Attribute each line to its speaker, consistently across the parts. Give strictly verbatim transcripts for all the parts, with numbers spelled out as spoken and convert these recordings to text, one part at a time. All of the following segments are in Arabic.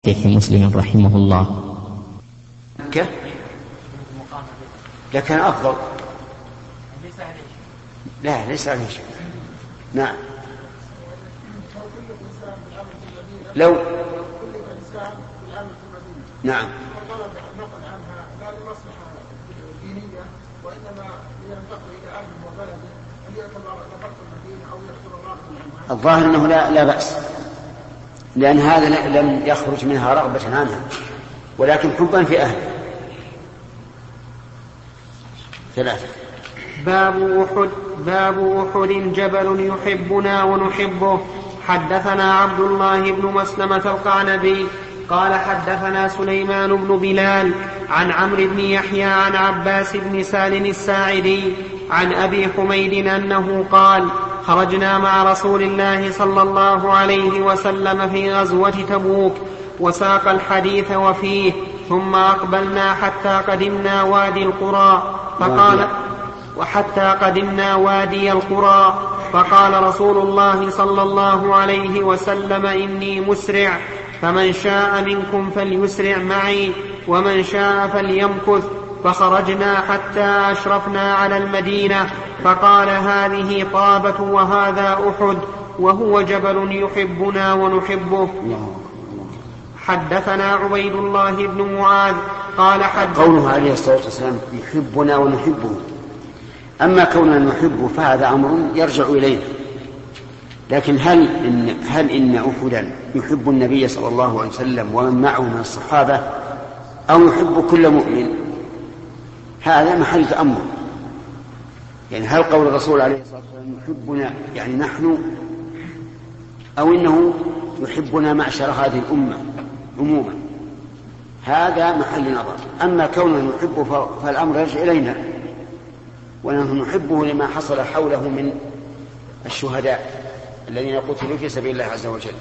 Speaker 1: صحيح مسلم رحمه الله.
Speaker 2: لكن أفضل لا ليس عليه شيء. نعم لو نعم الظاهر أنه لا, لا بأس، لأن هذا لم يخرج منها رغبة عنها ولكن حبا في أهله. ثلاثة.
Speaker 3: باب أحد باب أحد جبل يحبنا ونحبه. حدثنا عبد الله بن مسلمة القعنبي قال حدثنا سليمان بن بلال عن عمرو بن يحيى عن عباس بن سالم الساعدي عن أبي حميد أنه قال خرجنا مع رسول الله صلى الله عليه وسلم في غزوة تبوك وساق الحديث وفيه ثم أقبلنا حتى قدمنا وادي القرى فقال وحتى قدمنا وادي القرى فقال رسول الله صلى الله عليه وسلم إني مسرع فمن شاء منكم فليسرع معي ومن شاء فليمكث. فخرجنا حتى أشرفنا على المدينة فقال هذه طابة وهذا أحد وهو جبل يحبنا ونحبه. حدثنا عبيد الله بن معاذ قال حدثنا
Speaker 2: قوله عليه الصلاة والسلام يحبنا ونحبه، أما كوننا نحبه فهذا أمر يرجع إلينا، لكن هل إن, هل إن أحدا يحب النبي صلى الله عليه وسلم ومن معه من الصحابة أو يحب كل مؤمن؟ هذا محل تأمل. يعني هل قول الرسول عليه الصلاة والسلام يحبنا يعني نحن، أو إنه يحبنا معشر هذه الأمة عموما؟ هذا محل نظر. أما كوننا نحبه فالأمر يرجع إلينا، ونحن نحبه لما حصل حوله من الشهداء الذين قتلوا في سبيل الله عز وجل.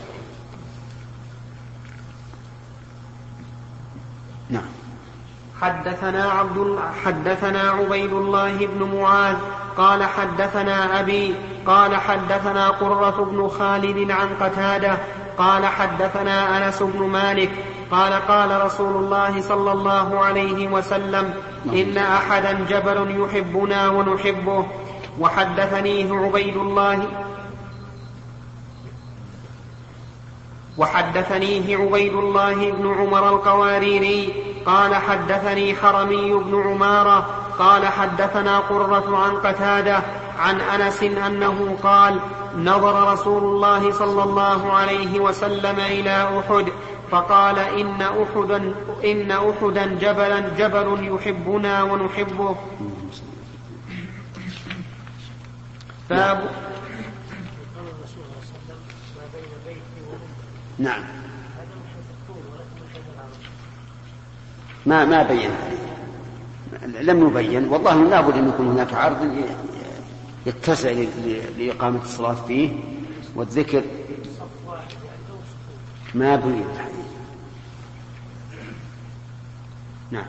Speaker 2: نعم.
Speaker 3: حدثنا عبد حدثنا عبيد الله بن معاذ قال حدثنا أبي قال حدثنا قرة بن خالد عن قتادة قال حدثنا أنس بن مالك قال قال رسول الله صلى الله عليه وسلم إن أحدا جبل يحبنا ونحبه. وحدثنيه عبيد الله وحدثنيه عبيد الله بن عمر القواريري قال حدثني حرمي بن عمارة قال حدثنا قرة عن قتادة عن أنس أنه قال نظر رسول الله صلى الله عليه وسلم إلى أحد فقال إن أحدا, إن أحدا جبلا جبل يحبنا ونحبه. باب
Speaker 2: نعم ما ما بين لم نبين، والله لابد أن يكون هناك عرض يتسع لإقامة الصلاة فيه والذكر، ما بين. نعم.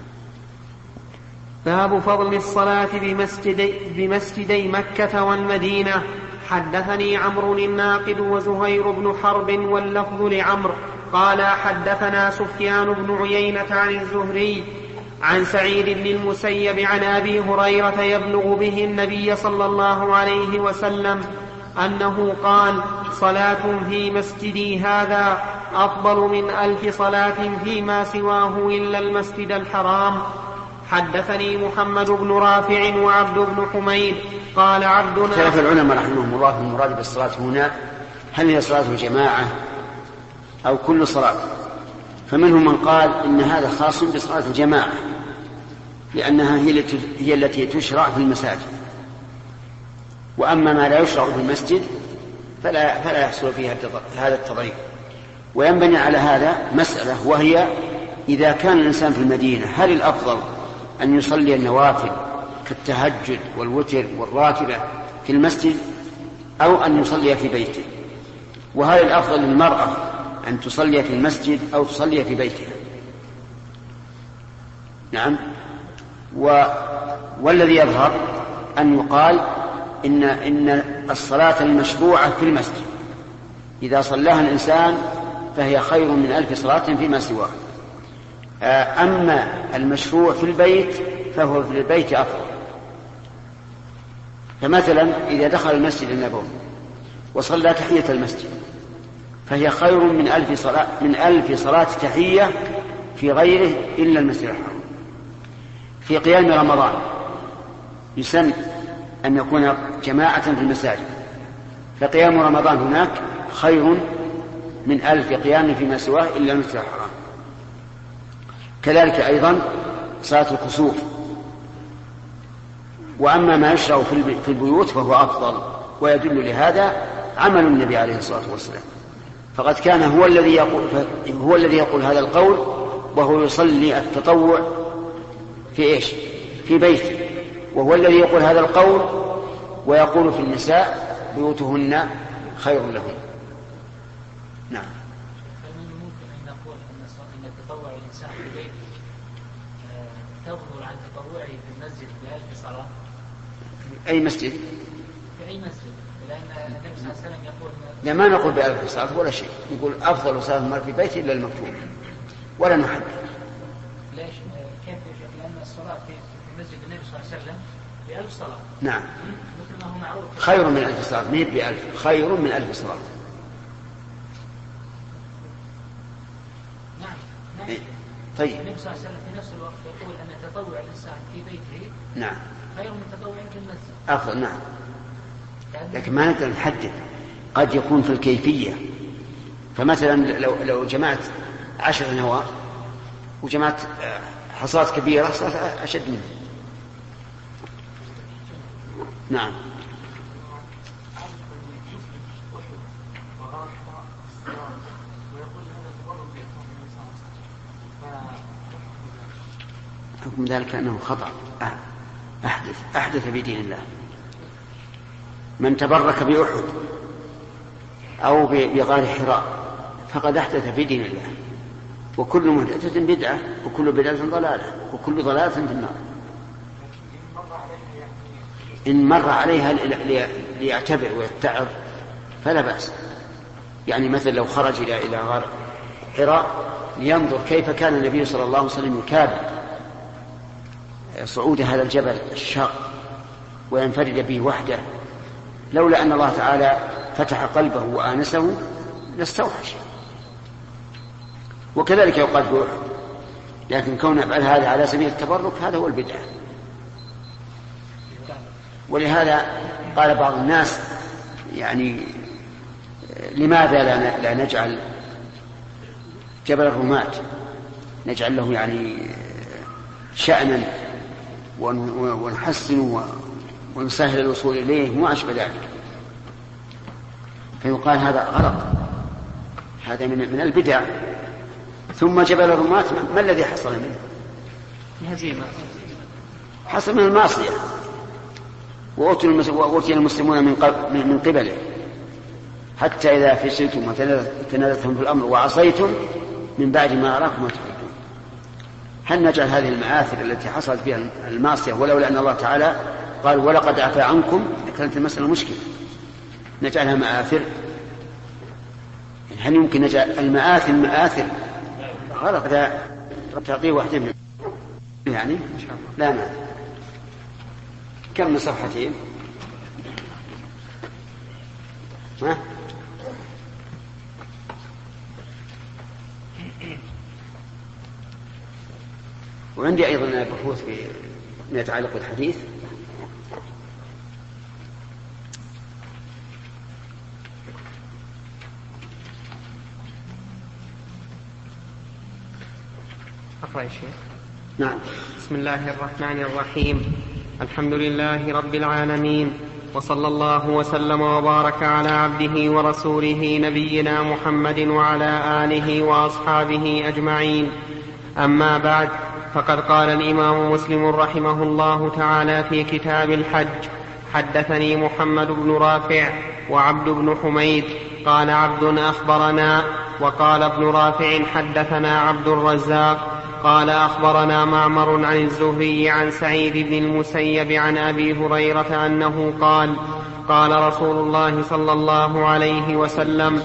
Speaker 3: باب فضل الصلاة بمسجدي, بمسجدي مكة والمدينة. حدثني عمرو الناقد وزهير بن حرب واللفظ لعمرو قال حدثنا سفيان بن عيينة عن الزهري عن سعيد بن المسيب عن أبي هريرة يبلغ به النبي صلى الله عليه وسلم أنه قال صلاة في مسجدي هذا أفضل من ألف صلاة فيما سواه إلا المسجد الحرام. حدثني محمد بن رافع وعبد بن حميد قال عبدنا
Speaker 2: اختلف العلماء رحمهم الله في المراد بالصلاة هنا، هل هي صلاة الجماعة أو كل صلاة؟ فمنهم من قال إن هذا خاص بصلاة الجماعة لأنها هي التي تشرع في المساجد، وأما ما لا يشرع في المسجد فلا, فلا يحصل فيها هذا التضعيف. وينبني على هذا مسألة، وهي إذا كان الإنسان في المدينة هل الأفضل أن يصلي النوافل كالتهجد والوتر والراتبة في المسجد أو أن يصلي في بيته؟ وهل الأفضل للمرأة أن تصلي في المسجد أو تصلي في بيتها؟ نعم. و... والذي يظهر أن يقال إن, إن الصلاة المشروعة في المسجد إذا صلاها الإنسان فهي خير من ألف صلاة فيما سواه. أما المشروع في البيت فهو في البيت أفضل. فمثلا إذا دخل المسجد النبوي وصلى تحية المسجد فهي خير من ألف صلاة, من ألف صلاة تحية في غيره إلا المسجد الحرام. في قيام رمضان يسن أن يكون جماعة في المساجد، فقيام رمضان هناك خير من ألف قيام فيما سواه إلا المسجد الحرام. كذلك أيضا صلاة الكسوف. وأما ما يشرع في البيوت فهو أفضل، ويدل لهذا عمل النبي عليه الصلاة والسلام، فقد كان هو الذي يقول هو الذي يقول هذا القول وهو يصلي التطوع في إيش؟ في بيته، وهو الذي يقول هذا القول ويقول في النساء بيوتهن خير لهن. نعم.
Speaker 4: ممكن أن نقول أن تطوع الإنسان في بيته تفضل عن تطوعه في المسجد بألف صلاة؟
Speaker 2: أي مسجد؟
Speaker 4: في أي مسجد، لأن النبي صلى الله عليه وسلم يقول
Speaker 2: لا، ما نقول بألف صلاة ولا شيء، نقول أفضل صلاة المرء في بيته إلا المكتوب، ولا نحدد.
Speaker 4: ليش؟ كيف؟ لأن الصلاة في مسجد النبي صلى الله عليه وسلم بألف صلاة.
Speaker 2: نعم.
Speaker 4: مثل ما هو معروف.
Speaker 2: خير من ألف صلاة، ما هي بألف، خير من ألف صلاة.
Speaker 4: نعم. نعم.
Speaker 2: إيه؟ طيب.
Speaker 4: النبي صلى الله عليه وسلم في نفس الوقت يقول أن تطوع الإنسان في بيته
Speaker 2: نعم
Speaker 4: خير من تطوع في المسجد.
Speaker 2: أفضل. نعم. لكن ما نقدر نحدد، قد يكون في الكيفية. فمثلا لو لو جمعت عشر نواة وجمعت حصات كبيرة صارت أشد منه. نعم. حكم ذلك أنه خطأ، أحدث أحدث في دين الله. من تبرك بأحد أو بغار حراء فقد أحدث في دين الله، وكل محدثة بدعة وكل بدعة ضلالة وكل ضلالة في النار. إن مر عليها ليعتبر ويتعظ فلا بأس. يعني مثل لو خرج إلى إلى غار حراء لينظر كيف كان النبي صلى الله عليه وسلم يكابد صعود هذا الجبل الشاق وينفرد به وحده، لولا أن الله تعالى فتح قلبه وآنسه لاستوحش. وكذلك يقال بأحد، لكن كون يفعل هذا على سبيل التبرك هذا هو البدعة. ولهذا قال بعض الناس يعني لماذا لا نجعل جبل الرماة نجعل له يعني شأنا ونحسن ونسهل الوصول إليه وما أشبه ذلك، فيقال هذا غلط، هذا من من البدع. ثم جبل الرماة ما الذي حصل منه؟
Speaker 4: الهزيمة،
Speaker 2: حصل من المعصية، وأوتي المسلمون من قبله، حتى إذا فشلتم وتنازعتم في الأمر وعصيتم من بعد ما أراكم ما تحبون. هل نجعل هذه المآثر التي حصلت فيها المعصية ولولا أن الله تعالى قال ولقد عفا عنكم كانت المسألة مشكلة، نجعلها مآثر؟ هل يمكن نجعل المآثر مآثر؟ غلط. هذا تعطيه واحدة من يعني لا ما كم من صفحتين؟ ها؟ وعندي أيضا بحوث فيما يتعلق بالحديث.
Speaker 3: أقرأ يا شيخ.
Speaker 2: نعم.
Speaker 3: بسم الله الرحمن الرحيم. الحمد لله رب العالمين، وصلى الله وسلم وبارك على عبده ورسوله نبينا محمد وعلى آله وأصحابه أجمعين. أما بعد، فقد قال الإمام مسلم رحمه الله تعالى في كتاب الحج: حدثني محمد بن رافع وعبد بن حميد قال عبد أخبرنا، وقال ابن رافع حدثنا عبد الرزاق قال أخبرنا معمر عن الزهري عن سعيد بن المسيب عن أبي هريرة أنه قال: قال رسول الله صلى الله عليه وسلم: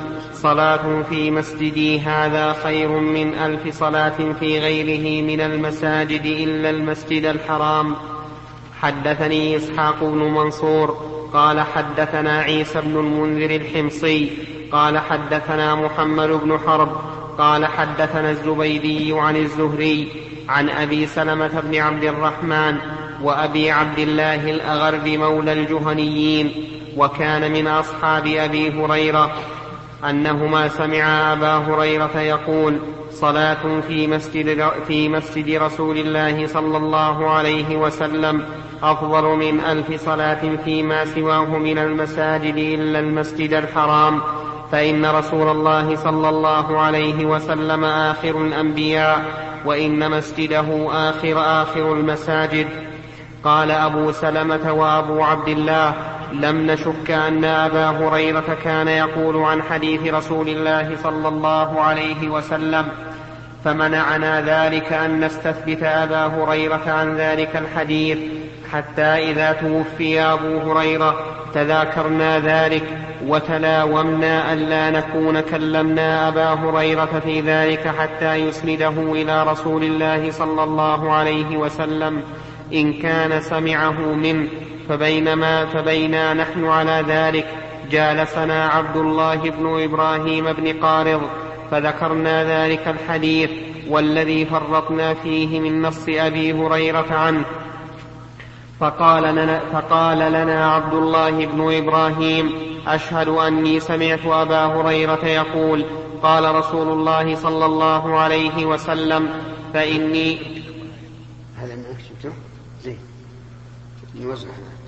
Speaker 3: صلاة في مسجدي هذا خير من ألف صلاة في غيره من المساجد إلا المسجد الحرام. حدثني إسحاق بن منصور قال حدثنا عيسى بن المنذر الحمصي قال حدثنا محمد بن حرب قال حدثنا الزبيدي عن الزهري عن أبي سلمة بن عبد الرحمن وأبي عبد الله الأغر مولى الجهنيين وكان من أصحاب أبي هريرة أنهما سمعا أبا هريرة يقول صلاة في مسجد, في مسجد رسول الله صلى الله عليه وسلم أفضل من ألف صلاة فيما سواه من المساجد إلا المسجد الحرام، فإن رسول الله صلى الله عليه وسلم آخر الأنبياء وإن مسجده آخر آخر المساجد. قال أبو سلمة وأبو عبد الله لم نشك أن أبا هريرة كان يقول عن حديث رسول الله صلى الله عليه وسلم، فمنعنا ذلك أن نستثبت أبا هريرة عن ذلك الحديث، حتى إذا توفي أبو هريرة تذاكرنا ذلك وتلاومنا ألا نكون كلمنا أبا هريرة في ذلك حتى يسنده إلى رسول الله صلى الله عليه وسلم إن كان سمعه منه. فبينما فبينا نحن على ذلك جالسنا عبد الله بن إبراهيم بن قارض فذكرنا ذلك الحديث والذي فرطنا فيه من نص أبي هريرة عنه، فقال لنا, فقال لنا عبد الله بن إبراهيم أشهد أني سمعت أبا هريرة يقول قال رسول الله صلى الله عليه وسلم فإني
Speaker 2: هذا من شفته زين نوزع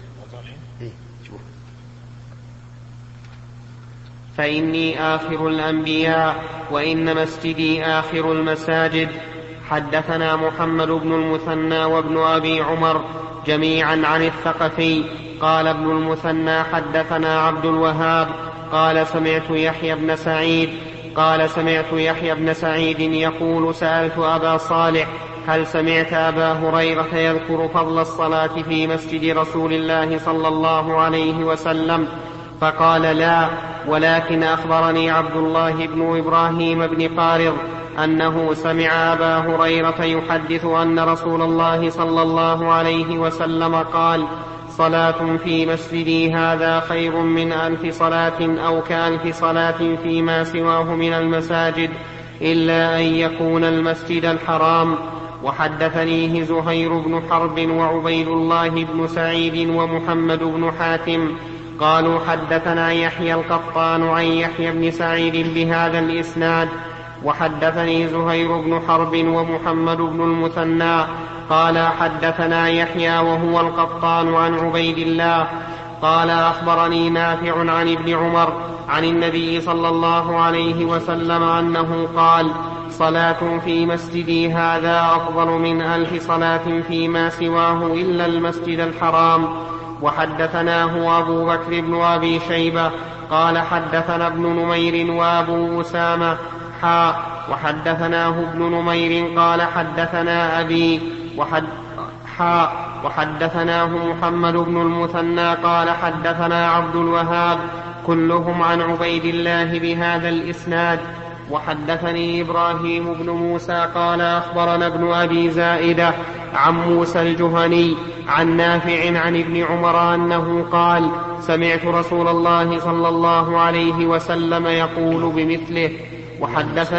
Speaker 3: فإني آخر الأنبياء وإن مسجدي آخر المساجد. حدثنا محمد بن المثنى وابن أبي عمر جميعا عن الثقفي قال ابن المثنى حدثنا عبد الوهاب قال سمعت يحيى بن سعيد قال سمعت يحيى بن سعيد يقول سألت أبا صالح هل سمعت أبا هريرة يذكر فضل الصلاة في مسجد رسول الله صلى الله عليه وسلم؟ فقال لا، ولكن أخبرني عبد الله بن إبراهيم بن قارض أنه سمع أبا هريرة يحدث أن رسول الله صلى الله عليه وسلم قال صلاة في مسجدي هذا خير من ألف صلاة أو كألف صلاة فيما سواه من المساجد إلا أن يكون المسجد الحرام. وحدثنيه زهير بن حرب وعبيد الله بن سعيد ومحمد بن حاتم قالوا حدثنا يحيى القطان عن يحيى بن سعيد بهذا الإسناد. وحدثني زهير بن حرب ومحمد بن المثنى قال حدثنا يحيى وهو القطان عن عبيد الله قال أخبرني نافع عن ابن عمر عن النبي صلى الله عليه وسلم أنه قال صلاة في مسجدي هذا أفضل من ألف صلاة فيما سواه إلا المسجد الحرام. وحدثناه أبو بكر بن أبي شيبة قال حدثنا ابن نمير وأبو أسامة حاء وحدثناه ابن نمير قال حدثنا أبي وحد حاء وحدثناه محمد بن المثنى قال حدثنا عبد الوهاب كلهم عن عبيد الله بهذا الإسناد. وحدثني إبراهيم بن موسى قال أخبرنا ابن أبي زائدة عن موسى الجهني عن نافع عن ابن عمر أنه قال سمعت رسول الله صلى الله عليه وسلم يقول بمثله. وحدث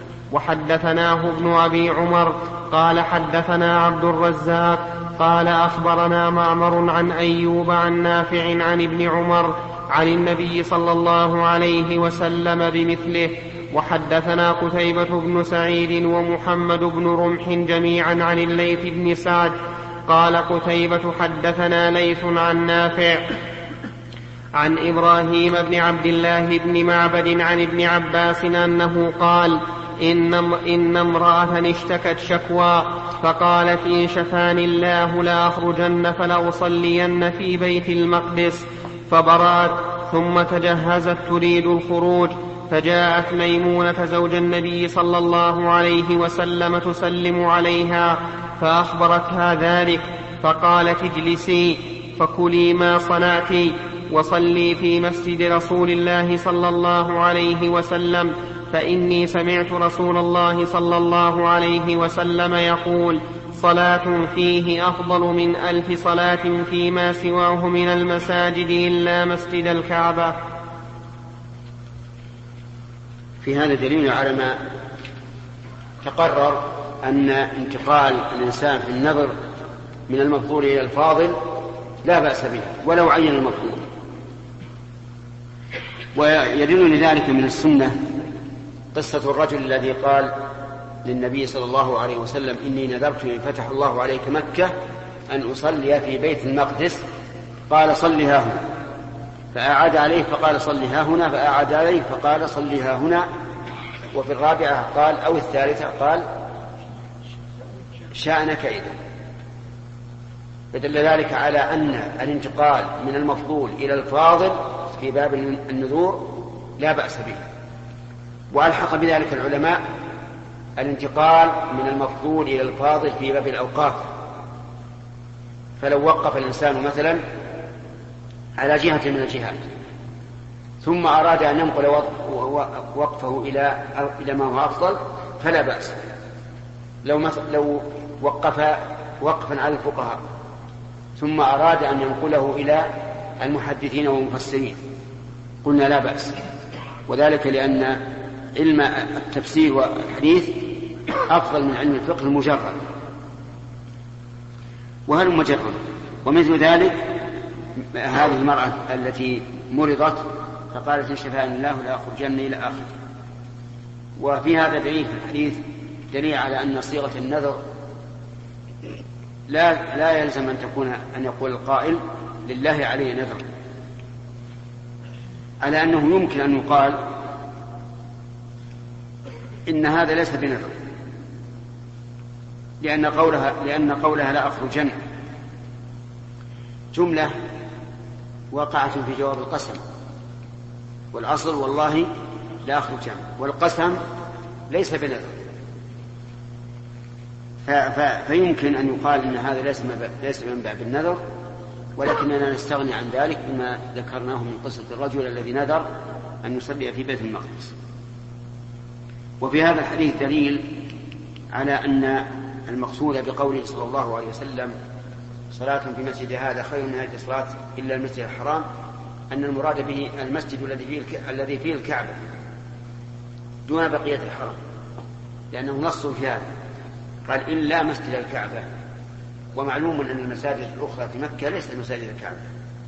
Speaker 3: وحدثناه ابن أبي عمر قال حدثنا عبد الرزاق قال أخبرنا معمر عن أيوب عن نافع عن ابن عمر عن النبي صلى الله عليه وسلم بمثله. وحدثنا قتيبة بن سعيد ومحمد بن رمح جميعا عن الليث بن سعد قال قتيبة حدثنا ليث عن نافع عن إبراهيم بن عبد الله بن معبد عن ابن عباس أنه قال إن, إن امرأة اشتكت شكوى فقالت إن شفاني الله لأخرجن فلأصلين في بيت المقدس، فبرأت ثم تجهزت تريد الخروج، فجاءت ميمونة زوج النبي صلى الله عليه وسلم تسلم عليها فأخبرتها ذلك، فقالت اجلسي فكلي ما صنعت، وصلي في مسجد رسول الله صلى الله عليه وسلم، فإني سمعت رسول الله صلى الله عليه وسلم يقول: صلاة فيه أفضل من ألف صلاة فيما سواه من المساجد إلا مسجد الكعبة.
Speaker 2: في هذا دليل على ما تقرر أن انتقال الإنسان في النظر من المفضول إلى الفاضل لا بأس به ولو عين المفضول. ويدل لذلك من السنة قصة الرجل الذي قال للنبي صلى الله عليه وسلم: إني نذرت إن فتح الله عليك مكة أن أصلي في بيت المقدس، قال صلها هنا، فأعاد عليه فقال صلها هنا، فأعاد عليه فقال صلها هنا، وفي الرابعة قال أو الثالثة قال شأنك إذا. فدل ذلك على أن الانتقال من المفضول إلى الفاضل في باب النذور لا بأس به. وألحق بذلك العلماء الانتقال من المفضول إلى الفاضل في باب الأوقاف. فلو وقف الإنسان مثلا على جهة من الجهات ثم أراد أن ينقل وقفه إلى إلى ما هو أفضل فلا بأس. لو لو وقف وقفا على الفقهاء ثم أراد أن ينقله إلى المحدثين والمفسرين قلنا لا بأس، وذلك لأن علم التفسير والحديث أفضل من علم الفقه المجرد. وهل مجرد؟ ومثل ذلك هذه المرأة التي مرضت فقالت: إن شفاني الله لا أخرجن إلى آخره. وفي هذا دليل في الحديث دليل على أن صيغة النذر لا لا يلزم أن تكون أن يقول القائل: لله عليه نذر، على أنه يمكن أن يقال إن هذا ليس بنذر، لأن قولها لأن قولها لا أخرجن جملة وقعت في جواب القسم، والأصل والله لا أخرجن، والقسم ليس بنذر. فيمكن أن يقال إن هذا ليس من باب النذر، ولكننا نستغني عن ذلك بما ذكرناه من قصة الرجل الذي نذر أن يصلي في بيت المقدس. وفي هذا الحديث دليل على أن المقصود بقوله صلى الله عليه وسلم: صلاة في مسجد هذا خير من هذه الصلاة إلا المسجد الحرام، أن المراد به المسجد الذي فيه الذي فيه الكعبة دون بقية الحرم، لأنه نص في هذا، قال إلا مسجد الكعبة. ومعلوم أن المساجد الأخرى في مكة ليست مساجد الكعبة.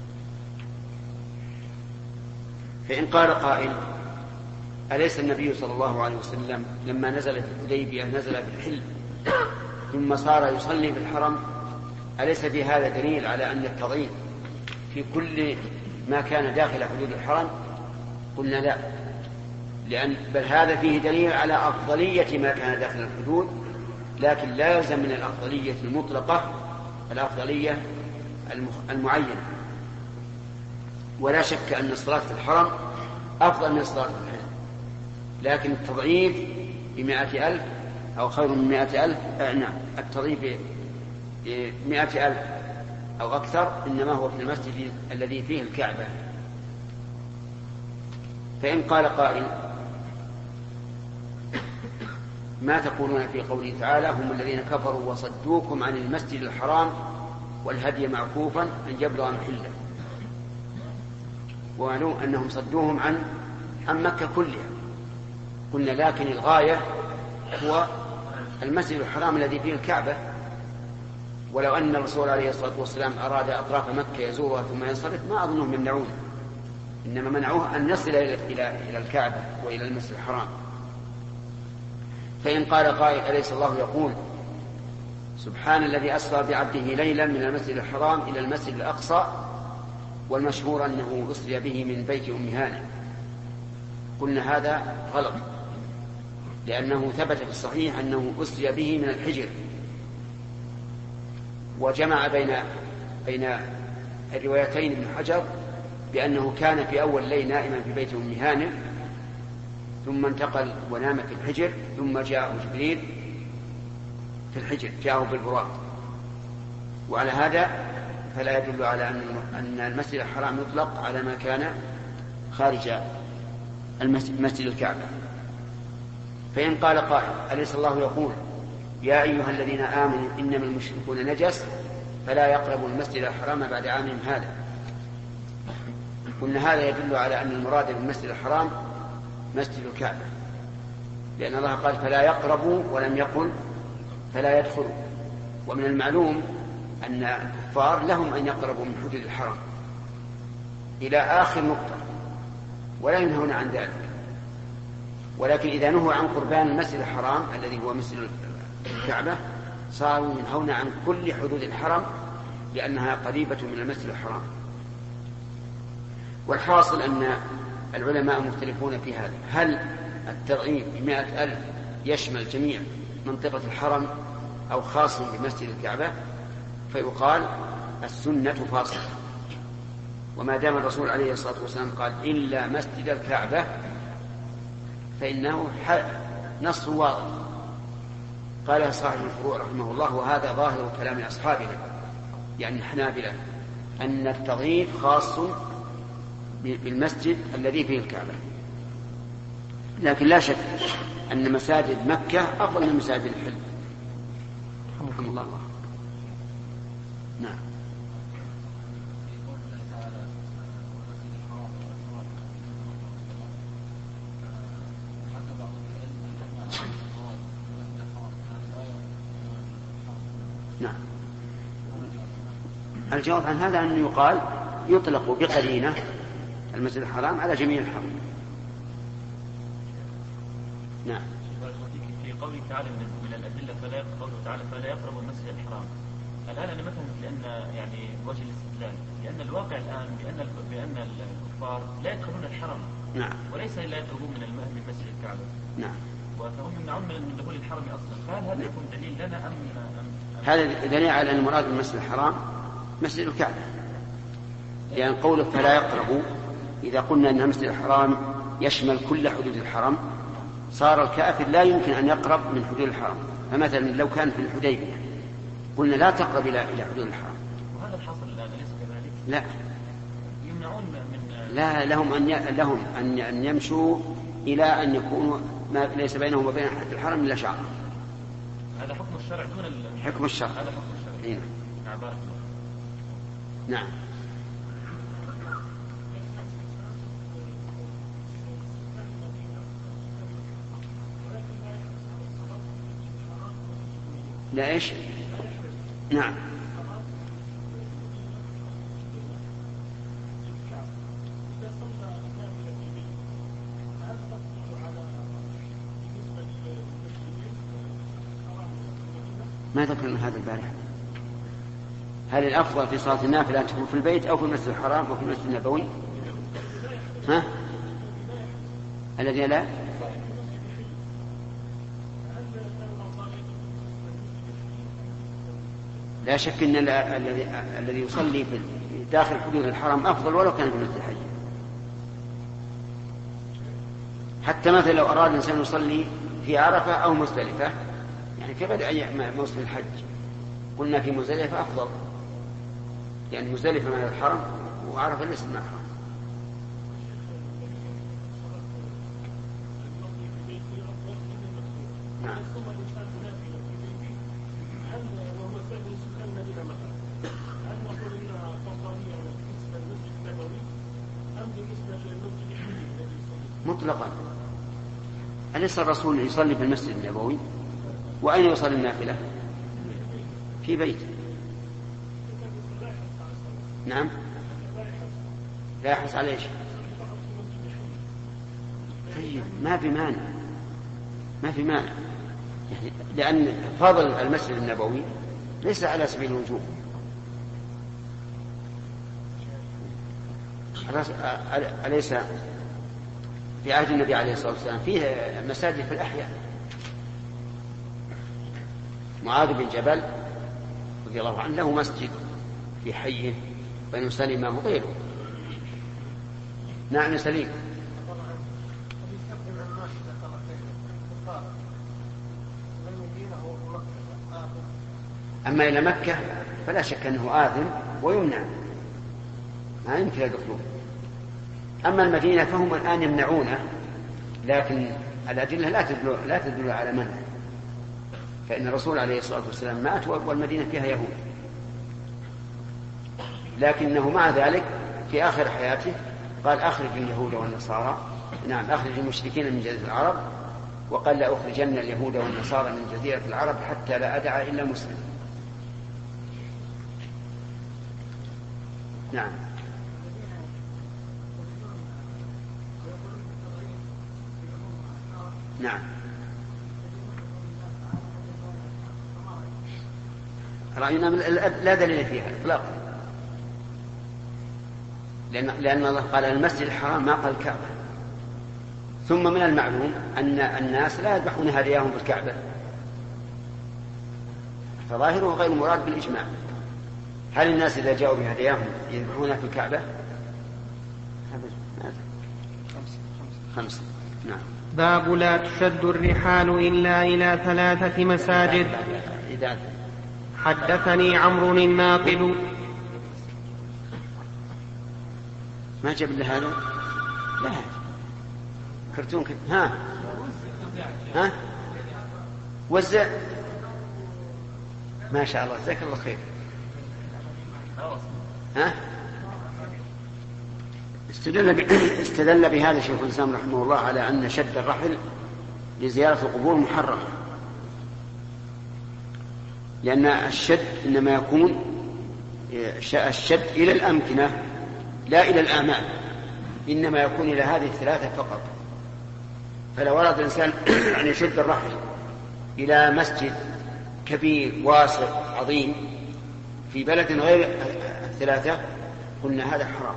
Speaker 2: فإن قال قائل: أليس النبي صلى الله عليه وسلم لما نزل في الحديبية نزل في الحل ثم صار يصلي في الحرم؟ أليس في هذا دليل على أن التضعيف في كل ما كان داخل حدود الحرم؟ قلنا لا، لأن بل هذا فيه دليل على أفضلية ما كان داخل الحدود، لكن لا يلزم من الأفضلية المطلقة الأفضلية المعينة. ولا شك أن الصلاة في الحرم أفضل من الصلاة في الحل، لكن التضعيف بمائة ألف أو خير من مائة ألف نعم التضعيف بمائة ألف أو أكثر إنما هو في المسجد الذي فيه الكعبة. فإن قال قائل: ما تقولون في قوله تعالى: هم الذين كفروا وصدوكم عن المسجد الحرام والهدي معكوفا أن يبلغ محله؟ ومعلوم أنهم صدوهم عن عن مكة كلها. قلنا لكن الغاية هو المسجد الحرام الذي فيه الكعبة، ولو أن الرسول عليه الصلاة والسلام أراد أطراف مكة يزورها ثم ينصرف ما أظنهم يمنعونه، إنما منعوه أن يصل إلى إلى الكعبة وإلى المسجد الحرام. فإن قال قائل: أليس الله يقول: سبحان الذي أسرى بعبده ليلا من المسجد الحرام إلى المسجد الأقصى، والمشهور أنه أسري به من بيت أم هانئ؟ قلنا هذا غلط، لأنه ثبت في الصحيح أنه أسري به من الحجر، وجمع بين بين الروايتين ابن حجر بأنه كان في أول ليل نائما في بيت أم هانئ، ثم انتقل ونام في الحجر، ثم جاءه جبريل في الحجر، جاءه بالبراق. وعلى هذا فلا يدل على أن المسجد الحرام يطلق على ما كان خارج المسجد الكعبة. فإن قال قائل أليس الله يقول يا أيها الذين آمنوا إنما المشركون نجس فلا يقربوا المسجد الحرام بعد عامهم هذا؟ قلنا هذا يدل على أن المراد بالمسجد الحرام مسجد الكعبة، لأن الله قال فلا يقربوا ولم يقل فلا يدخلوا. ومن المعلوم أن الكفار لهم أن يقربوا من حدود الحرم إلى آخر نقطة ولا ينهون عن ذلك، ولكن إذا نهوا عن قربان المسجد الحرام الذي هو مسجد الكعبة صاروا ينهون عن كل حدود الحرم لأنها قريبة من المسجد الحرام. والحاصل أن العلماء مختلفون في هذا، هل التضعيف بمائة ألف يشمل جميع منطقة الحرم أو خاص بمسجد الكعبة؟ فيقال السنة فاصلة، وما دام الرسول عليه الصلاة والسلام قال إلا مسجد الكعبة فإنه نص واضح. قال صاحب الفروع رحمه الله وهذا ظاهر كلام أصحابنا يعني الحنابلة أن التضعيف خاص بالمسجد الذي فيه الكعبة، لكن لا شك أن مساجد مكة أفضل من مساجد الحل. رحمكم الله. نعم. نعم. الجواب عن هذا أنه يقال يطلق بقرينة المسجد الحرام على جميع الحرم. نعم.
Speaker 5: في قوله تعالى من الأدلة فلا قوله تعالى فلا يقرب المسجد الحرام، الآن أنا مثلا لأن يعني وجه الاستدلال لأن الواقع الآن بأن بأن الكفار لا يدخلون الحرم.
Speaker 2: نعم.
Speaker 5: وليس لا يقربون من من مسجد الكعبة.
Speaker 2: نعم.
Speaker 5: وفهم يمنعون من دخول الحرم أصلا، فهل هذا يكون دليل لنا أم, أم, أم
Speaker 2: هذا دليل على أن المراد بالمسجد الحرام مسجد الكعبة، لأن قوله فلا يقربوا إذا قلنا أن المسجد الحرام يشمل كل حدود الحرم صار الكافر لا يمكن أن يقرب من حدود الحرم. فمثلا لو كان في الحديبية قلنا لا تقرب إلى إلى حدود الحرم،
Speaker 5: وهذا الحصل الآن أليس كذلك؟
Speaker 2: لا،
Speaker 5: يمنعون من
Speaker 2: لا لهم أن ي... لهم أن أن يمشوا إلى أن يكونوا ما ليس بينهم وبين حد الحرم إلا شعر.
Speaker 5: هذا حكم الشرع دون ال...
Speaker 2: حكم الشرع.
Speaker 5: هذا حكم الشرع.
Speaker 2: نعم.
Speaker 5: نعم. بارك الله.
Speaker 2: نعم. لا إيش؟ نعم. ما ذكرنا هذا البارحة. هل الأفضل في صلاة النافلة أن تكون في البيت أو في المسجد الحرام أو في المسجد النبوي؟ ها؟ الذي لا لا شك أن الذي الذي يصلي في داخل حدود الحرم أفضل ولو كان في المسجد الحج. حتى مثلا لو أراد الإنسان يصلي في عرفة أو مزدلفة يعني في غير أي موسم الحج قلنا في مزدلفة أفضل، لأن يعني مزدلفة من الحرم وعرفة ليست من الحرم. نعم. مطلقا. أليس الرسول يصلي في المسجد النبوي؟ وأين يصلي النافلة؟ في بيته. نعم. لا يحرص على ايش؟ طيب ما في مانع، ما في مانع يعني لأن فضل المسجد النبوي ليس على سبيل الوجوب. أليس في عهد النبي عليه الصلاة والسلام فيه مساجد في الأحياء؟ معاذ بن جبل رضي الله عنه له مسجد في حيه بنو سلمة وغيره. نعم سليم. أما إلى مكة فلا شك أنه آثم ويمنع، ما يمكن يدخلون. أما المدينة فهم الآن يمنعونه، لكن الأدلة لا تدل لا تدل على منع، فإن الرسول عليه الصلاة والسلام مات والمدينة فيها يهود، لكنه مع ذلك في آخر حياته قال أخرج اليهود والنصارى، نعم أخرج المشركين من جزيرة العرب، وقال لا أخرجن اليهود والنصارى من جزيرة العرب حتى لا أدع إلا مسلم. نعم. نعم. رأينا لا دليل فيها إطلاقا، لأن لأن الله قال المسجد الحرام ما قال الكعبة. ثم من المعلوم أن الناس لا يذبحون هدياهم بالكعبة، فظاهره غير مراد بالإجماع. هل الناس إذا جاءوا بهدياهم يذبحونها في الكعبة؟ خمسة. نعم.
Speaker 3: باب لا تشد الرحال إلا إلى ثلاثة مساجد. حدثني عمرو الناقد.
Speaker 2: ما جاب لي هذا؟ لا كرتون كت... ها ها وزع. ما شاء الله جزاك الله خير. ها استدل ب... استدل بهذا شيخ الإسلام رحمه الله على أن شد الرحل لزيارة القبور محرم، لأن الشد إنما يكون الشد إلى الأمكنة لا إلى الآمال، إنما يكون إلى هذه الثلاثة فقط. فلو أراد الإنسان أن يشد الرحل إلى مسجد كبير واسع عظيم في بلد غير الثلاثة قلنا هذا حرام.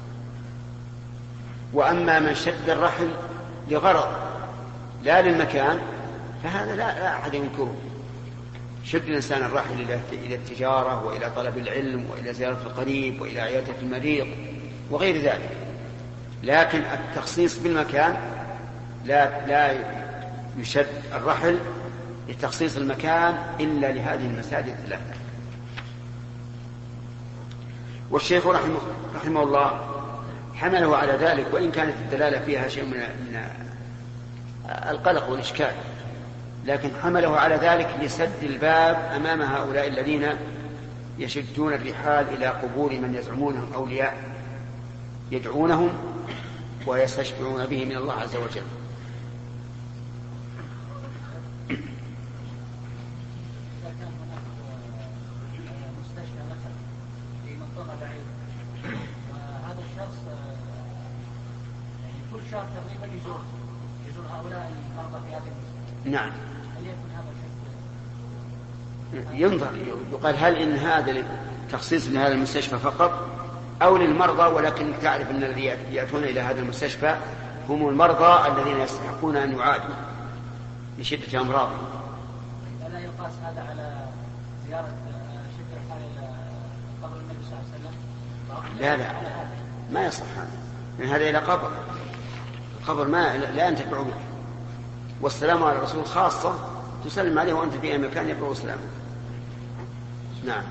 Speaker 2: وأما من شد الرحل لغرض لا للمكان فهذا لا, لا أحد ينكره. شد الإنسان الرحل إلى التجارة وإلى طلب العلم وإلى زيارة القريب وإلى عيادة المريض وغير ذلك، لكن التخصيص بالمكان لا لا يشد الرحل لتخصيص المكان إلا لهذه المساجد الثلاثة. والشيخ رحمه, رحمه الله حمله على ذلك، وإن كانت الدلالة فيها شيء من, من القلق والإشكال، لكن حمله على ذلك لسد الباب أمام هؤلاء الذين يشدون الرحال إلى قبور من يزعمونهم أولياء يدعونهم ويستشفعون به من الله عز وجل. نعم ينظر يقال هل إن هذا تخصيص لهذا المستشفى فقط أو للمرضى، ولكن تعرف أن الذين يأتون إلى هذا المستشفى هم المرضى الذين يستحقون أن يعادوا لشدة أمراضهم.
Speaker 4: لا يقاس هذا على زيارة شد الرحال إلى قبر النبي صلى الله عليه وسلم؟
Speaker 2: لا لا ما يصح هذا، من هذا إلى قبر القبر ما لا ينتفع به، والسلام على الرسول خاصة تسلم عليه وأنت في أي مكان يقرأ سلامه. نعم.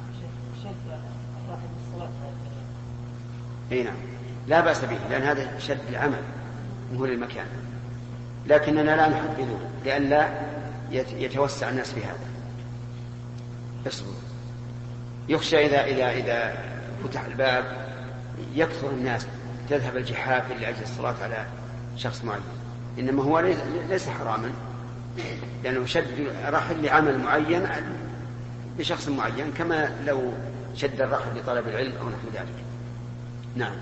Speaker 2: اي نعم لا بأس به، لأن هذا شد العمل وهو للمكان، لكننا لا نحدده لئلا يتوسع الناس في هذا. اصبر يخشى إذا إذا إذا فتح الباب يكثر الناس تذهب الجحافل لأجل الصلاة على شخص معين، إنما هو ليس حراما، لأنه شد رحل لعمل معين لشخص معين، كما لو شد الرحل لطلب العلم أو نحو ذلك. نعم.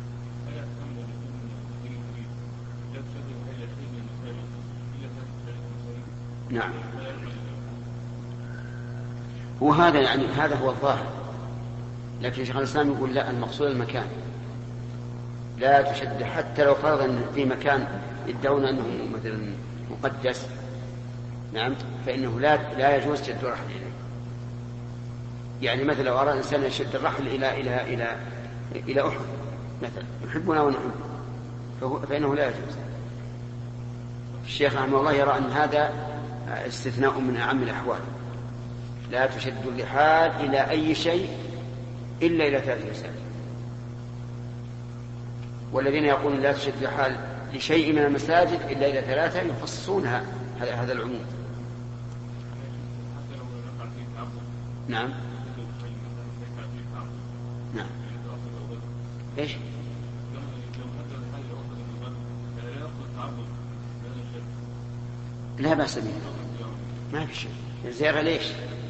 Speaker 2: نعم هو هذا يعني هذا هو الظاهر، لكن شيخ الإسلام يقول لا، المقصود المكان، لا تشد حتى لو فرض أن في مكان يدعون أنه مثلا مقدس، نعم، فإنه لا لا يجوز شد الرحل إليه. يعني مثلا لو أراد الإنسان يشد الرحل إلى إلى إلى إلى أحد مثلا يحبنا ونحب، فإنه لا يجوز. الشيخ رحمه الله يرى أن هذا استثناء من أعم الأحوال، لا تشد الرحال إلى أي شيء إلا إلى ثلاث مساجد. والذين يقولون لا تشد رحال لشيء من المساجد إلا إلى ثلاثة يخصصونها هذا العموم. نعم نعم إيش لا بأس به، ما في شيء. الزيارة ليش؟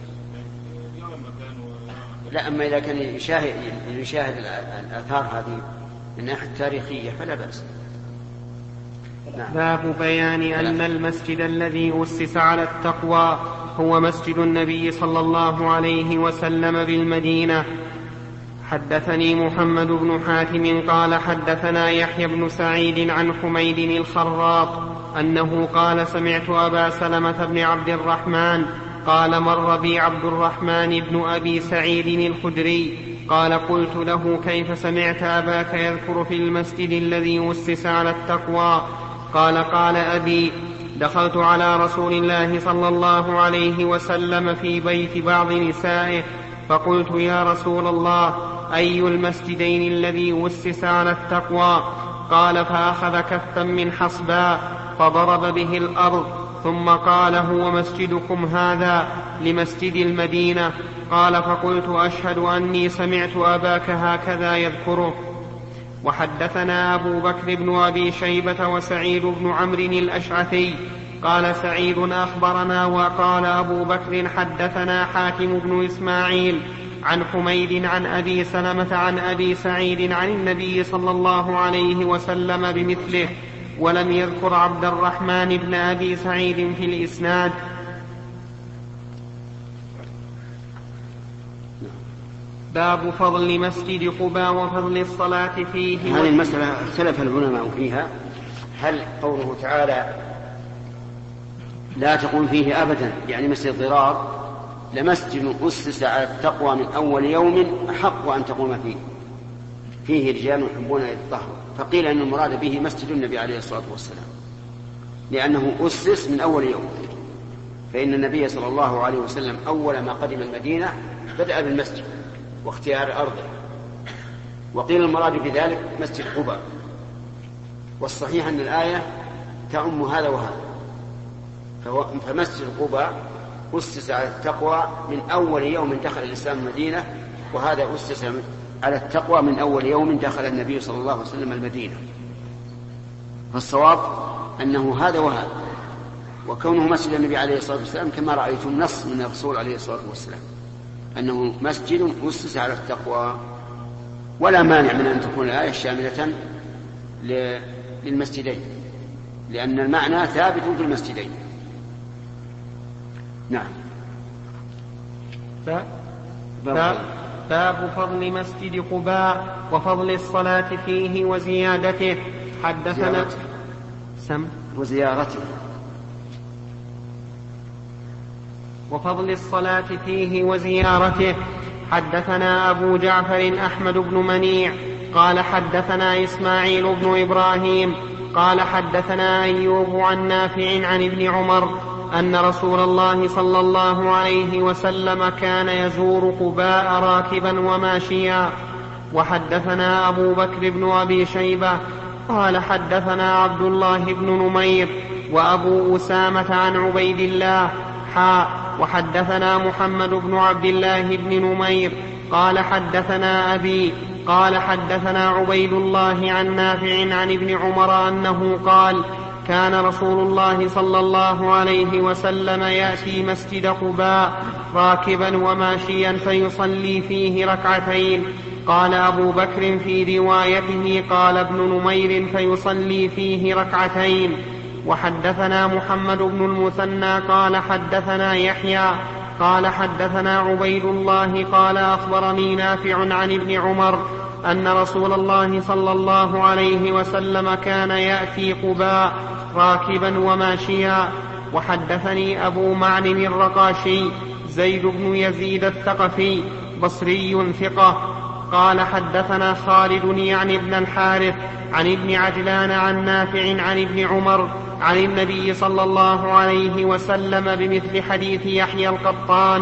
Speaker 2: لا، أما إذا كان يشاهد, يشاهد الآثار هذه من الناحية التاريخية فلا بأس.
Speaker 3: نعم. باب بيان أن المسجد الذي أسس على التقوى هو مسجد النبي صلى الله عليه وسلم بالمدينة. حدثني محمد بن حاتم قال حدثنا يحيى بن سعيد عن حميد الخراط أنه قال سمعت أبا سلمة بن عبد الرحمن قال مر بي عبد الرحمن بن أبي سعيد الخدري قال قلت له كيف سمعت أباك يذكر في المسجد الذي أسس على التقوى؟ قال قال أبي دخلت على رسول الله صلى الله عليه وسلم في بيت بعض نسائه فقلت يا رسول الله أي المسجدين الذي أسس على التقوى؟ قال فأخذ كفا من حصباء فضرب به الأرض ثم قال هو مسجدكم هذا لمسجد المدينة. قال فقلت أشهد أني سمعت أباك هكذا يذكره. وحدثنا أبو بكر بن أبي شيبة وسعيد بن عمرو الأشعثي قال سعيد أخبرنا وقال أبو بكر حدثنا حاتم بن إسماعيل عن حميد عن أبي سلمة عن أبي سعيد عن النبي صلى الله عليه وسلم بمثله ولم يذكر عبد الرحمن بن أبي سعيد في الإسناد. باب فضل مسجد قباء وفضل الصلاة فيه.
Speaker 2: هذه المسألة اختلف العلماء فيها، هل قوله تعالى لا تقوم فيه أبدا يعني مسجد ضرار لمسجد أسس على التقوى من أول يوم أحق أن تقوم فيه فيه رجال يحبون يتطهروا، فقيل أن المراد به مسجد النبي عليه الصلاة والسلام لأنه أسس من أول يوم، فإن النبي صلى الله عليه وسلم أول ما قدم المدينة بدأ بالمسجد واختيار أرضه، وقيل المراد بذلك مسجد قباء، والصحيح أن الآية تعم هذا وهذا، فمسجد قباء أسس على التقوى من أول يوم دخل الإسلام المدينة، وهذا أسس على التقوى من أول يوم دخل النبي صلى الله عليه وسلم المدينة. فالصواب أنه هذا وهذا، وكونه مسجد النبي عليه الصلاة والسلام كما رأيتم نص من الرسول عليه الصلاة والسلام أنه مسجد أسس على التقوى، ولا مانع من أن تكون الآية شاملة للمسجدين لأن المعنى ثابت في المسجدين. نعم.
Speaker 3: باب, باب, باب فضل مسجد قباء وفضل الصلاة فيه وزيادته. حدثنا سم
Speaker 2: وزيارته
Speaker 3: وفضل الصلاة فيه وزيارته. حدثنا أبو جعفر أحمد بن منيع قال حدثنا إسماعيل بن إبراهيم قال حدثنا أيوب عن نافع عن ابن عمر أن رسول الله صلى الله عليه وسلم كان يزور قباء راكبا وماشيا. وحدثنا أبو بكر بن أبي شيبة قال حدثنا عبد الله بن نمير وأبو أسامة عن عبيد الله حاء وحدثنا محمد بن عبد الله بن نمير قال حدثنا أبي قال حدثنا عبيد الله عن نافع عن ابن عمر أنه قال كان رسول الله صلى الله عليه وسلم يأتي مسجد قباء راكبا وماشيا فيصلي فيه ركعتين. قال أبو بكر في روايته قال ابن نمير فيصلي فيه ركعتين. وحدثنا محمد بن المثنى قال حدثنا يحيى قال حدثنا عبيد الله قال أخبرني نافع عن ابن عمر أن رسول الله صلى الله عليه وسلم كان يأتي قباء راكبا وماشيا. وحدثني أبو معن الرقاشي زيد بن يزيد الثقفي بصري ثقة قال حدثنا خالد يعني ابن الحارث عن ابن عجلان عن نافع عن ابن عمر عن النبي صلى الله عليه وسلم بمثل حديث يحيى القطان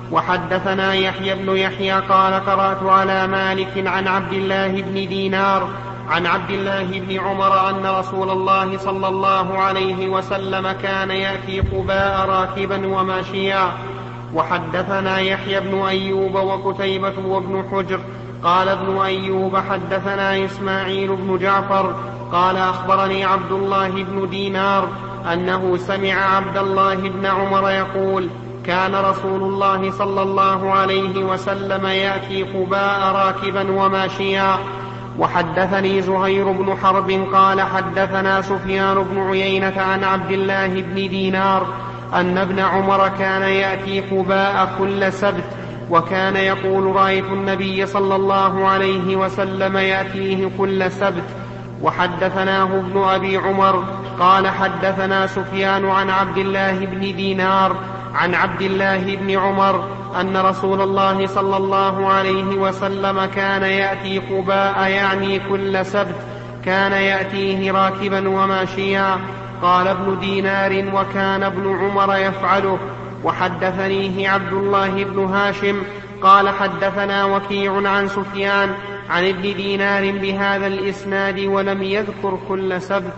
Speaker 3: وحدثنا يحيى بن يحيى قال قرأت على مالك عن عبد الله بن دينار عن عبد الله بن عمر أن رسول الله صلى الله عليه وسلم كان يأتي قباء راكبا وماشيا. وحدثنا يحيى بن أيوب وقتيبة وابن حجر قال ابن أيوب حدثنا إسماعيل بن جعفر قال أخبرني عبد الله بن دينار أنه سمع عبد الله بن عمر يقول كان رسول الله صلى الله عليه وسلم يأتي قباء راكبا وماشيا. وحدثني زهير بن حرب قال حدثنا سفيان بن عيينة عن عبد الله بن دينار أن ابن عمر كان يأتي قباء كل سبت وكان يقول رأيت النبي صلى الله عليه وسلم يأتيه كل سبت. وحدثناه ابن أبي عمر قال حدثنا سفيان عن عبد الله بن دينار عن عبد الله بن عمر أن رسول الله صلى الله عليه وسلم كان يأتي قباء يعني كل سبت كان يأتيه راكبا وماشيا. قال ابن دينار وكان ابن عمر يفعله. وحدثنيه عبد الله بن هاشم قال حدثنا وكيع عن سفيان عن ابن دينار بهذا الإسناد ولم يذكر كل سبت.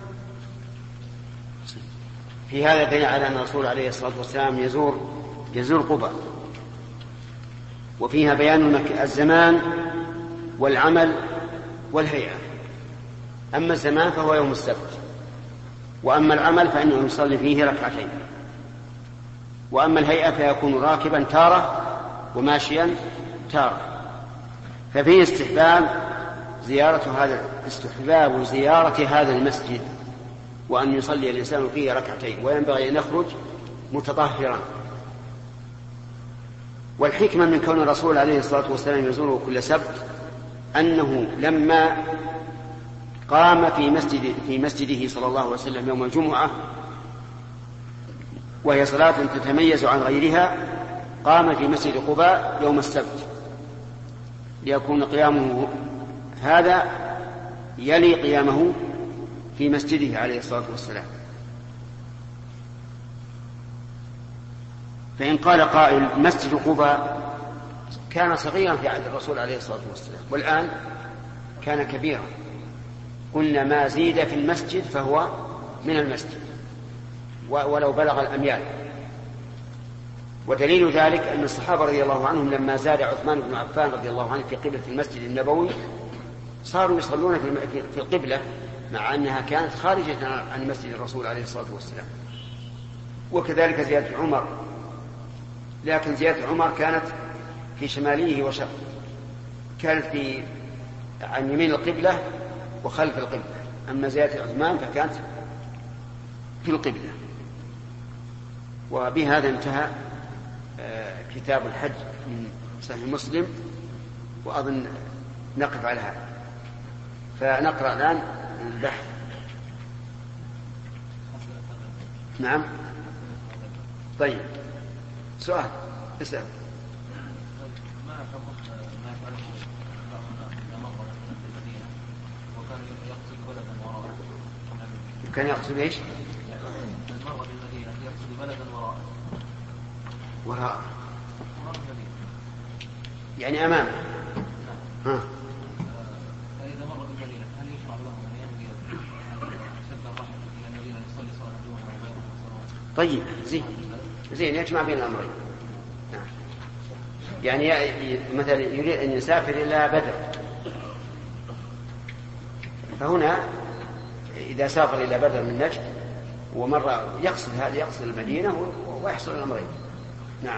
Speaker 2: في هذا دليل على أن الرسول عليه الصلاة والسلام يزور يزور قباء، وفيها بيان الزمان والعمل والهيئة. أما الزمان فهو يوم السبت، وأما العمل فإنه يصلي فيه ركعتين، وأما الهيئة فيكون راكبا تارة وماشيا تارة. ففيه استحباب زيارة هذا استحباب زيارة هذا المسجد، وأن يصلي الإنسان فيه ركعتين، وينبغي أن يخرج متطهرا. والحكمة من كون الرسول عليه الصلاة والسلام يزوره كل سبت أنه لما قام في مسجد في مسجده صلى الله عليه وسلم يوم الجمعة، وهي صلاة تتميز عن غيرها، قام في مسجد قباء يوم السبت ليكون قيامه هذا يلي قيامه في مسجده عليه الصلاة والسلام. فإن قال قائل مسجد قباء كان صغيرا في عهد الرسول عليه الصلاة والسلام والآن كان كبيرا، قلنا ما زيد في المسجد فهو من المسجد ولو بلغ الأميال. ودليل ذلك أن الصحابة رضي الله عنهم لما زاد عثمان بن عفان رضي الله عنه في قبلة المسجد النبوي صاروا يصلون في القبلة مع أنها كانت خارجة عن مسجد الرسول عليه الصلاة والسلام. وكذلك زيادة عمر، لكن زيادة عمر كانت في شماليه وشرقه، كانت في عن يمين القبلة وخلف القبلة. أما زيادة عثمان فكانت في القبلة. وبهذا انتهى كتاب الحج من صحيح مسلم، وأظن نقف على هذا. فنقرأ الآن البحث. نعم. طيب، سؤال اسأل.
Speaker 4: ما حكم ما يفعله إذا مر في المدينة وكان يقصد بلدا وراءه؟
Speaker 2: كان يقصد ايش؟
Speaker 4: المرء بالمدينة يقصد بلدا وراءه.
Speaker 2: وراء يعني أمامه. ها.
Speaker 4: فإذا مر بالمدينة هل يشرع له أن يمضي شد الرحل إلى المدينة يصلي صلاة الجمعة وبينها صلاة؟
Speaker 2: طيب، زين زين يجمع بين الأمرين. نعم. يعني مثلا يريد أن يسافر إلى بدر، فهنا إذا سافر إلى بدر من نجد ومر يقصد هذا يقصد المدينة ويحصل الأمرين. نعم.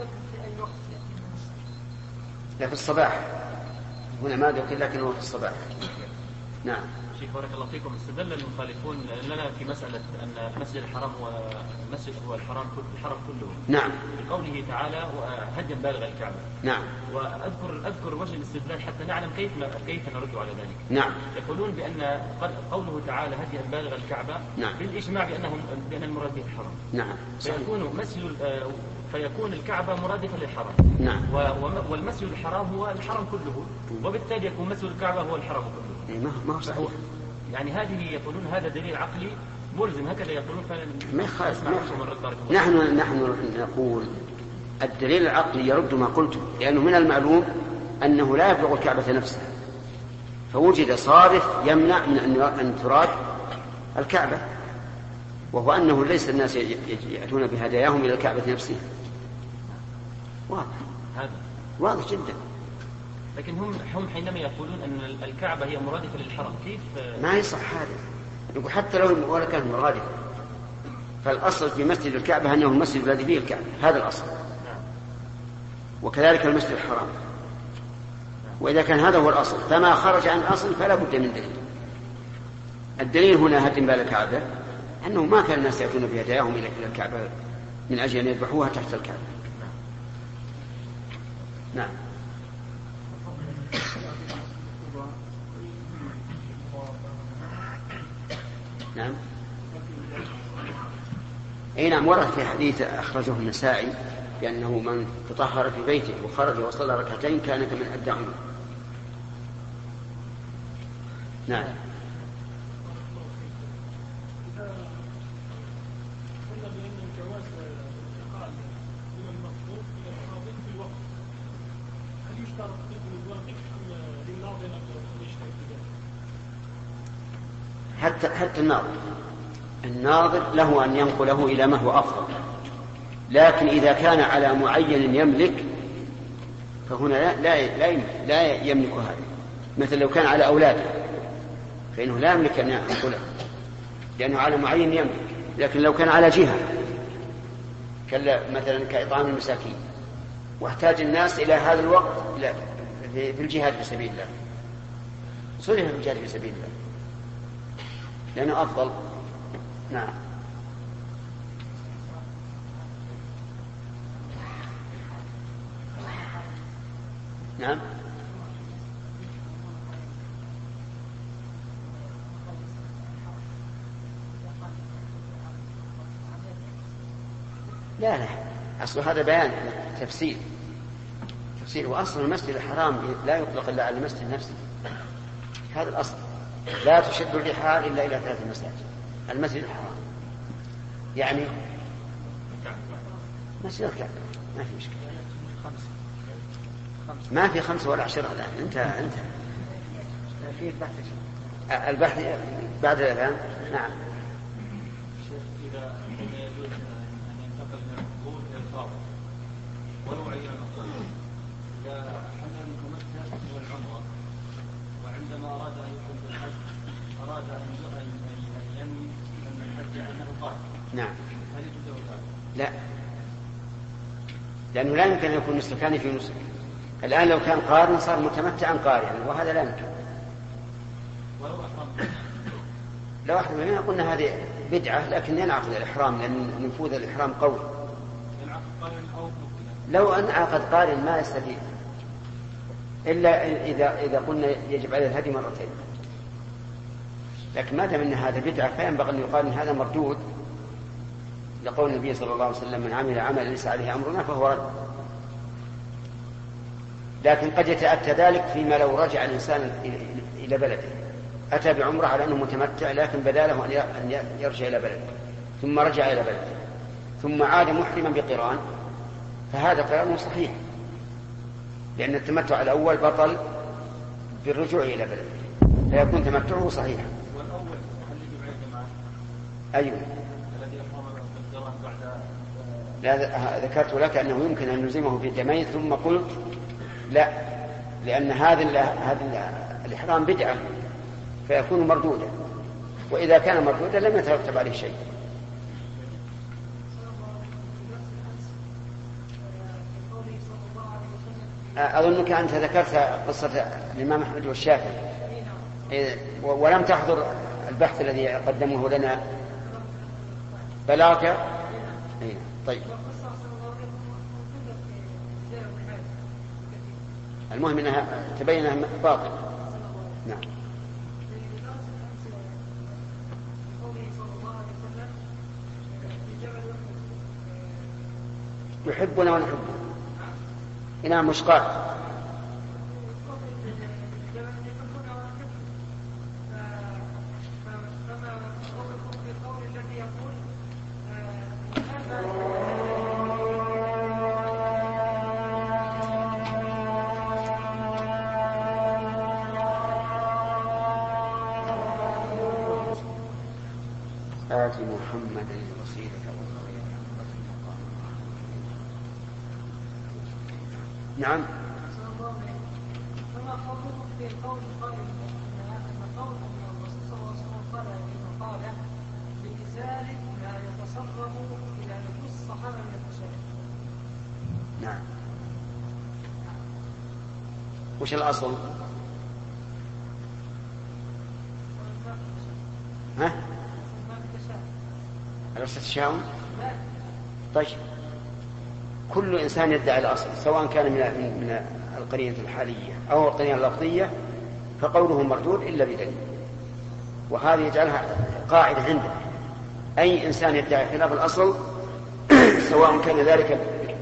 Speaker 2: لا، في الصباح هنا ما ذكر لكنه في الصباح. نعم.
Speaker 5: شيخ بارك الله فيكم، استدل المخالفون لنا في مسألة أن مسجد الحرام والمسجد هو الحرام الحرم كله.
Speaker 2: نعم.
Speaker 5: بقوله تعالى هديا بالغ الكعبة.
Speaker 2: نعم.
Speaker 5: وأذكر أذكر وجه الاستدلال حتى نعلم كيف كيف نرد على ذلك.
Speaker 2: نعم.
Speaker 5: يقولون بأن قوله تعالى هديا بالغ الكعبة
Speaker 2: نعم.
Speaker 5: بالإجماع بأنهم بأن المراد به الحرم.
Speaker 2: نعم.
Speaker 5: فيكون مسجد فيكون الكعبة مرادفة للحرم.
Speaker 2: نعم.
Speaker 5: والمسجد الحرام هو الحرم كله، وبالتالي يكون مسجد الكعبة هو الحرم كله.
Speaker 2: ما هو صحيح.
Speaker 5: يعني هذه يقولون هذا دليل عقلي ملزم، هكذا يقولون.
Speaker 2: ما يخالف. نحن نحن نقول الدليل العقلي يرد ما قلته، لأنه من المعلوم أنه لا يبلغ الكعبة نفسها، فوجد صارف يمنع من أن تراد الكعبة، وهو أنه ليس الناس يأتون بهداياهم إلى الكعبة نفسها. واضح
Speaker 5: هذا
Speaker 2: واضح جدا.
Speaker 5: لكن هم هم حينما يقولون أن الكعبة هي مرادفة للحرم، كيف
Speaker 2: ما يصح هذا؟ يقول حتى لو ولا كانت مرادفة، فالأصل في مسجد الكعبة أنه المسجد الذي فيه الكعبة، هذا الأصل. وكذلك المسجد الحرام. وإذا كان هذا هو الأصل فما خرج عن الأصل فلا بد من دليل. الدليل هنا هدم بال الكعبة أنه ما كان الناس يأتون بهداياهم إلى الكعبة من أجل أن يذبحوها تحت الكعبة. نعم. نعم. أي نعم، ورد في حديث أخرجه النسائي بأنه من تطهر في بيته وخرج وصلى ركعتين كان كمن أدى عمره. نعم. حتى حتى الناظر الناظر له أن ينقله إلى ما هو أفضل، لكن إذا كان على معين يملك فهنا لا لا لا يملك, لا يملك هذا. مثل لو كان على أولاده فإنه لا يملك أن ينقله لأنه على معين يملك، لكن لو كان على جهة مثلا كإطعام المساكين واحتاج الناس إلى هذا الوقت في الجهاد في سبيل الله، صلح في الجهاد في سبيل الله لأنه أفضل. نعم. نعم. لا لا أصل هذا بيان تفسير تفسير وأصل المسجد الحرام لا يطلق إلا على المسجد نفسه، هذا الأصل. لا تشد الرحال إلا إلى ثلاث مساجد. المسجد الحرام يعني مسجد الكعبة ما في مشكلة، ما في خمسة ولا عشرة الآن. أنت أنت في البحث البحث بعد الآن. نعم.
Speaker 4: إذا يجوز أن ينتقل من القبور إلى الفاضل ولو عين القبور إذا حمل المتمتع والعمرة وعندما أراد أن يكون بالحج أراد أن ينوي أن الحج أنه قارن.
Speaker 2: نعم.
Speaker 4: هل يجوز ذلك؟
Speaker 2: لا، لأنه لا يمكن أن يكون نسكان في نسك. الآن لو كان قارن صار متمتعا قارنا وهذا لا يمكن.
Speaker 4: ولو أحرم
Speaker 2: لو أحرم لنا قلنا هذه بدعة، لكن ينعقد الإحرام لأن نفوذ الإحرام قوي. لو انعقد قارن ما يستفيد إلا إذا إذا قلنا يجب عليه الهدي مرتين، لكن ما دام أن هذا بدعة فينبغي أن يقال أن هذا مردود لقول النبي صلى الله عليه وسلم من عمل عملا ليس عليه أمرنا فهو رد. لكن قد يتأتى ذلك فيما لو رجع الإنسان إلى بلده، أتى بعمرة على أنه متمتع لكن بدا له أن يرجع إلى بلده ثم رجع إلى بلده ثم عاد محرما بقران، فهذا قران صحيح لأن التمتع الأول بطل بالرجوع إلى بلده فيكون تمتعه صحيحا.
Speaker 4: والأول هل يجب عليه جماعة؟
Speaker 2: أيوه.
Speaker 4: الذي أحرم بالقران بعد
Speaker 2: لا ذكرت لك أنه يمكن أن نلزمه في الدمين ثم قلت لا، لأن هذا هذا الإحرام بدعة فيكون مردودا، وإذا كان مردودا لم يترتب عليه شيء. أظنك أنت ذكرت قصة الإمام أحمد والشافعي ولم تحضر البحث الذي قدمه لنا بلاغة. طيب المهم أنها تبين أنها باطل. نعم. يحبنا ونحبه. إنها مشقات. آت محمدا الوسيلة والفضيلة. نعم.
Speaker 6: فما قولك في قول قائل أن قول الرسول صلى الله عليه وسلم قال في مقالة بإزاء لا يتصرف إلى نفوس الصحابة من التشابه.
Speaker 2: نعم. وش الأصل؟ ها؟ الأصل التشاؤم؟ طيب كل إنسان يدعي الأصل سواء كان من من القرينة الحالية أو القرينة اللفظية فقوله مردود إلا بدليل، وهذه يجعلها قاعدة عندنا. أي إنسان يدعي خلاف الأصل سواء كان ذلك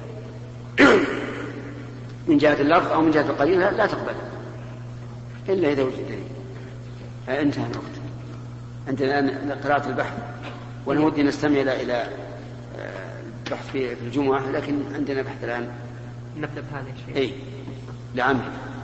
Speaker 2: من جهة اللفظ أو من جهة القرينة لا تقبل إلا إذا وجد دليل. انتهى الوقت. عندنا الآن قراءة البحث ونودي نستمع إلى بحث في الجمعة، لكن عندنا بحث الآن
Speaker 3: نبدأ بهذا الشيء.
Speaker 2: إيه لعمل.